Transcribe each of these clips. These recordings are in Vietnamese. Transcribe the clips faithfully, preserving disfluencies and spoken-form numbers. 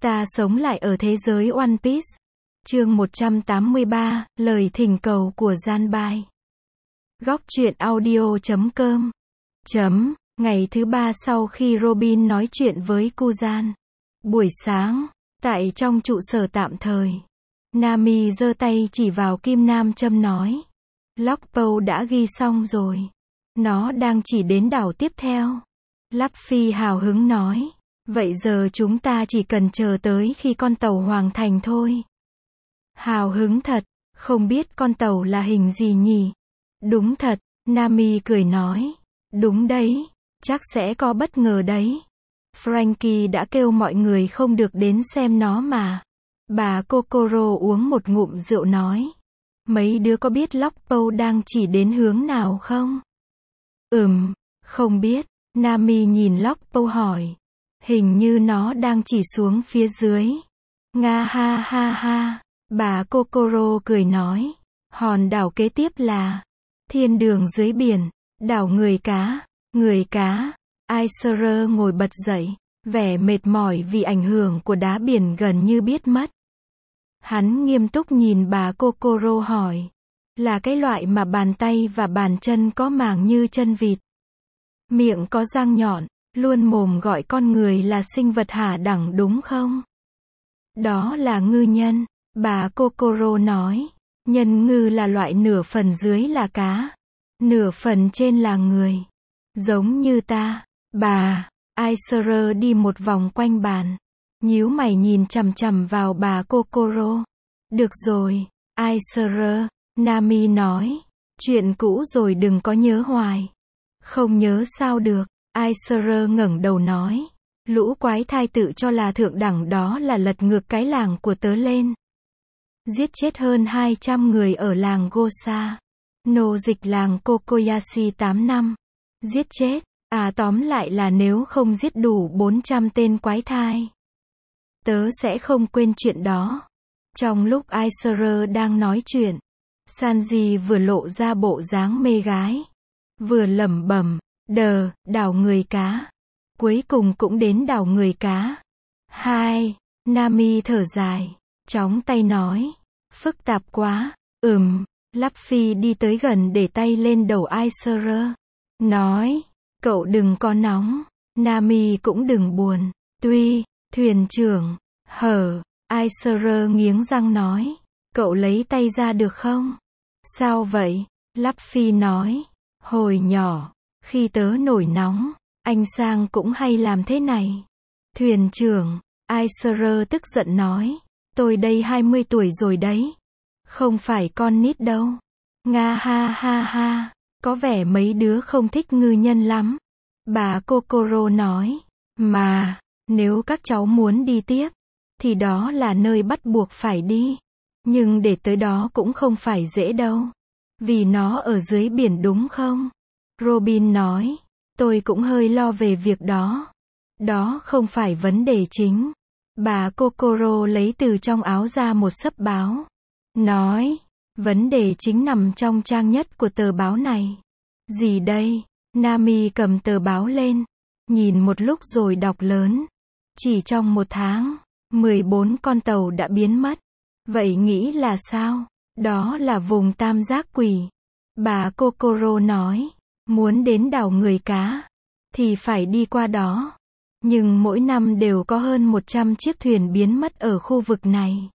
Ta sống lại ở thế giới One Piece. Chương một trăm tám mươi ba, lời thỉnh cầu của Janbai. Góc truyện audio chấm com. Chấm, ngày thứ ba sau khi Robin nói chuyện với Kuzan. Buổi sáng, tại trong trụ sở tạm thời, Nami giơ tay chỉ vào kim nam châm nói. Lockpow đã ghi xong rồi. Nó đang chỉ đến đảo tiếp theo. Luffy hào hứng nói. Vậy giờ chúng ta chỉ cần chờ tới khi con tàu hoàn thành thôi. Hào hứng thật, không biết con tàu là hình gì nhỉ? Đúng thật, Nami cười nói. Đúng đấy, chắc sẽ có bất ngờ đấy. Franky đã kêu mọi người không được đến xem nó mà. Bà Kokoro uống một ngụm rượu nói. Mấy đứa có biết Lockpow đang chỉ đến hướng nào không? Ừm, không biết. Nami nhìn Lockpow hỏi. Hình như nó đang chỉ xuống phía dưới. Nga ha ha ha. Bà Kokoro cười nói. Hòn đảo kế tiếp là thiên đường dưới biển, đảo người cá, người cá. Aiser ngồi bật dậy, vẻ mệt mỏi vì ảnh hưởng của đá biển gần như biết mất. Hắn nghiêm túc nhìn bà Kokoro hỏi. Là cái loại mà bàn tay và bàn chân có màng như chân vịt. Miệng có răng nhọn, luôn mồm gọi con người là sinh vật hạ đẳng đúng không? Đó là ngư nhân, bà Kokoro nói. Nhân ngư là loại nửa phần dưới là cá, nửa phần trên là người. Giống như ta, bà. Aiser đi một vòng quanh bàn, nhíu mày nhìn chằm chằm vào bà Kokoro. Được rồi, Aiser, Nami nói. Chuyện cũ rồi đừng có nhớ hoài. Không nhớ sao được, Aiser ngẩng đầu nói. Lũ quái thai tự cho là thượng đẳng đó là lật ngược cái làng của tớ lên. Giết chết hơn hai trăm người ở làng Gosa. Nô dịch làng Kokoyashi tám năm. Giết chết, à tóm lại là nếu không giết đủ bốn trăm tên quái thai, tớ sẽ không quên chuyện đó. Trong lúc Aiser đang nói chuyện, Sanji vừa lộ ra bộ dáng mê gái. Vừa lẩm bẩm, đờ, đảo người cá. Cuối cùng cũng đến đảo người cá. Hai, Nami thở dài, chóng tay nói. Phức tạp quá, ừm, Luffy đi tới gần để tay lên đầu Aiser. Nói, cậu đừng có nóng, Nami cũng đừng buồn. Tuy, thuyền trưởng, hở, Aiser nghiến răng nói. Cậu lấy tay ra được không? Sao vậy? Luffy nói. Hồi nhỏ, khi tớ nổi nóng, anh Sang cũng hay làm thế này. Thuyền trưởng, Aiser tức giận nói. Tôi đây hai mươi tuổi rồi đấy. Không phải con nít đâu. Nga ha ha ha. Có vẻ mấy đứa không thích ngư nhân lắm. Bà Kokoro nói. Mà, nếu các cháu muốn đi tiếp, thì đó là nơi bắt buộc phải đi. Nhưng để tới đó cũng không phải dễ đâu. Vì nó ở dưới biển đúng không? Robin nói. Tôi cũng hơi lo về việc đó. Đó không phải vấn đề chính. Bà Kokoro lấy từ trong áo ra một xấp báo. Nói. Vấn đề chính nằm trong trang nhất của tờ báo này. Gì đây? Nami cầm tờ báo lên. Nhìn một lúc rồi đọc lớn. Chỉ trong một tháng, mười bốn con tàu đã biến mất. Vậy nghĩ là sao? Đó là vùng tam giác quỷ. Bà Kokoro nói. Muốn đến đảo người cá, thì phải đi qua đó. Nhưng mỗi năm đều có hơn một trăm chiếc thuyền biến mất ở khu vực này.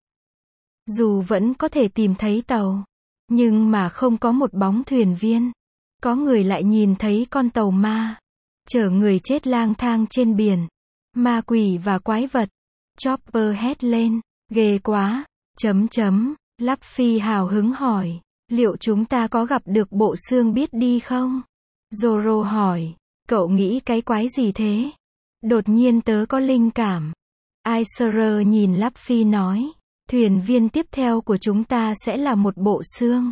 Dù vẫn có thể tìm thấy tàu, nhưng mà không có một bóng thuyền viên. Có người lại nhìn thấy con tàu ma, chở người chết lang thang trên biển. Ma quỷ và quái vật. Chopper hét lên. Ghê quá. Chấm chấm. Luffy hào hứng hỏi. Liệu chúng ta có gặp được bộ xương biết đi không? Zoro hỏi. Cậu nghĩ cái quái gì thế? Đột nhiên tớ có linh cảm. Aiser nhìn Luffy nói. Thuyền viên tiếp theo của chúng ta sẽ là một bộ xương.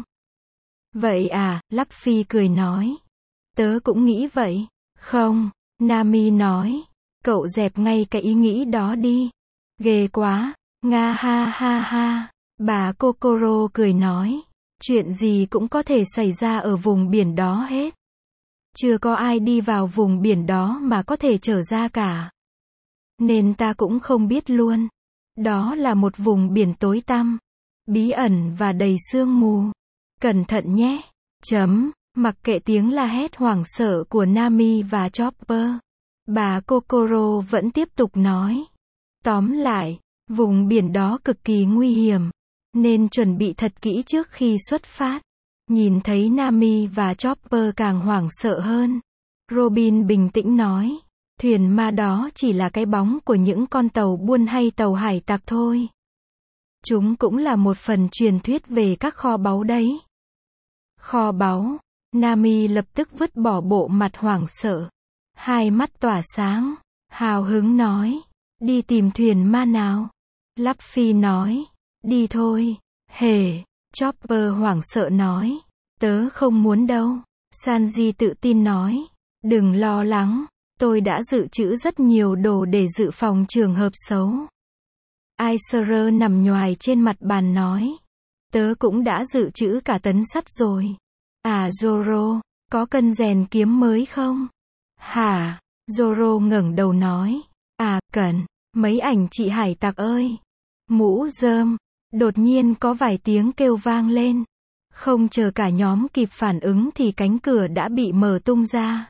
Vậy à, Luffy cười nói. Tớ cũng nghĩ vậy. Không, Nami nói. Cậu dẹp ngay cái ý nghĩ đó đi. Ghê quá. Nga ha ha ha. Bà Kokoro cười nói. Chuyện gì cũng có thể xảy ra ở vùng biển đó hết. Chưa có ai đi vào vùng biển đó mà có thể trở ra cả. Nên ta cũng không biết luôn. Đó là một vùng biển tối tăm, bí ẩn và đầy sương mù. Cẩn thận nhé. Chấm. Mặc kệ tiếng la hét hoảng sợ của Nami và Chopper, bà Kokoro vẫn tiếp tục nói. Tóm lại, vùng biển đó cực kỳ nguy hiểm, nên chuẩn bị thật kỹ trước khi xuất phát. Nhìn thấy Nami và Chopper càng hoảng sợ hơn, Robin bình tĩnh nói. Thuyền ma đó chỉ là cái bóng của những con tàu buôn hay tàu hải tặc thôi. Chúng cũng là một phần truyền thuyết về các kho báu đấy. Kho báu. Nami lập tức vứt bỏ bộ mặt hoảng sợ. Hai mắt tỏa sáng, hào hứng nói. Đi tìm thuyền ma nào. Luffy nói. Đi thôi. Hề. Chopper hoảng sợ nói. Tớ không muốn đâu. Sanji tự tin nói. Đừng lo lắng. Tôi đã dự trữ rất nhiều đồ để dự phòng trường hợp xấu. Aiser nằm nhoài trên mặt bàn nói. Tớ cũng đã dự trữ cả tấn sắt rồi. À Zoro, có cân rèn kiếm mới không? Hả? Zoro ngẩng đầu nói. À, cần. Mấy ảnh chị hải tặc ơi. Mũ rơm. Đột nhiên có vài tiếng kêu vang lên. Không chờ cả nhóm kịp phản ứng thì cánh cửa đã bị mở tung ra.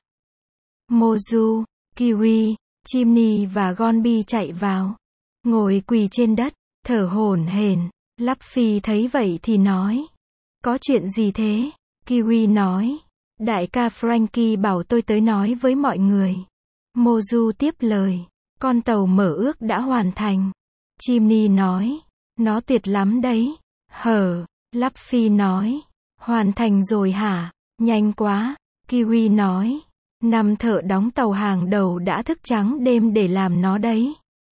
Mozu, Kiwi, Chimney và Gonbi chạy vào. Ngồi quỳ trên đất, thở hổn hển. Luffy thấy vậy thì nói. Có chuyện gì thế? Kiwi nói. Đại ca Frankie bảo tôi tới nói với mọi người. Mozu tiếp lời. Con tàu mở ước đã hoàn thành. Chimney nói. Nó tuyệt lắm đấy. Hở. Luffy nói. Hoàn thành rồi hả? Nhanh quá. Kiwi nói. Năm thợ đóng tàu hàng đầu đã thức trắng đêm để làm nó đấy.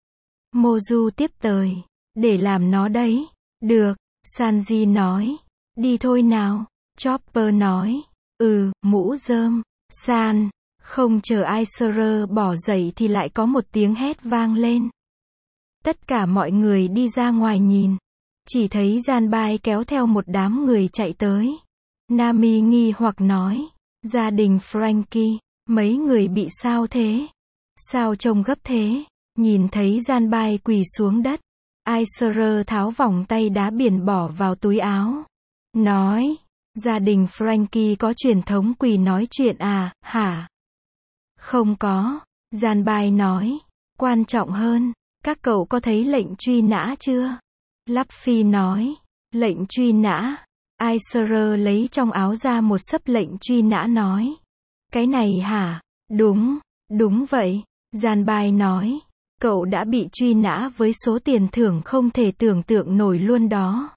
Mozu tiếp lời. Để làm nó đấy. Được. Sanji nói. Đi thôi nào. Chopper nói. Ừ, mũ rơm. San. Không chờ Aiser bỏ dậy thì lại có một tiếng hét vang lên. Tất cả mọi người đi ra ngoài nhìn. Chỉ thấy Janbai kéo theo một đám người chạy tới. Nami nghi hoặc nói. Gia đình Frankie. Mấy người bị sao thế? Sao trông gấp thế? Nhìn thấy Janbai quỳ xuống đất. Aiser tháo vòng tay đá biển bỏ vào túi áo. Nói. Gia đình Frankie có truyền thống quỳ nói chuyện à, hả? Không có. Janbai nói. Quan trọng hơn. Các cậu có thấy lệnh truy nã chưa? Luffy nói. Lệnh truy nã. Aiser lấy trong áo ra một xấp lệnh truy nã nói. Cái này hả? Đúng, đúng vậy. Janbai nói. Cậu đã bị truy nã với số tiền thưởng không thể tưởng tượng nổi luôn đó.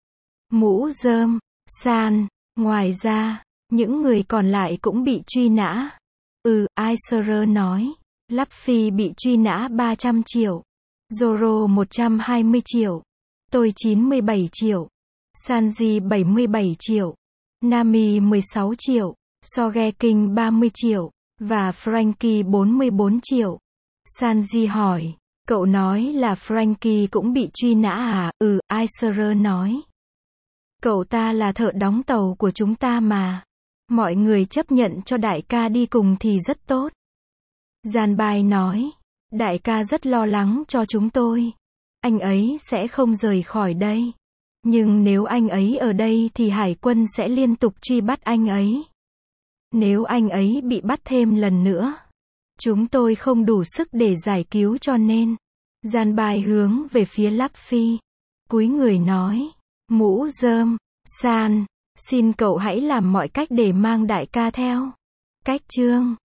Mũ rơm. San. Ngoài ra, những người còn lại cũng bị truy nã. Ừ, Aiser nói. Luffy bị truy nã ba trăm triệu. Zoro một trăm hai mươi triệu. Tôi chín mươi bảy triệu. Sanji bảy mươi bảy triệu. Nami mười sáu triệu. Sogeking ba mươi triệu. Và Frankie bốn mươi bốn triệu. Sanji hỏi. Cậu nói là Frankie cũng bị truy nã à? Ừ, Aiser nói. Cậu ta là thợ đóng tàu của chúng ta mà. Mọi người chấp nhận cho đại ca đi cùng thì rất tốt. Janbai nói. Đại ca rất lo lắng cho chúng tôi. Anh ấy sẽ không rời khỏi đây. Nhưng nếu anh ấy ở đây thì hải quân sẽ liên tục truy bắt anh ấy. Nếu anh ấy bị bắt thêm lần nữa, chúng tôi không đủ sức để giải cứu cho nên. Janbai hướng về phía Luffy. Cúi người nói. Mũ rơm. San. Xin cậu hãy làm mọi cách để mang đại ca theo. Cách chương.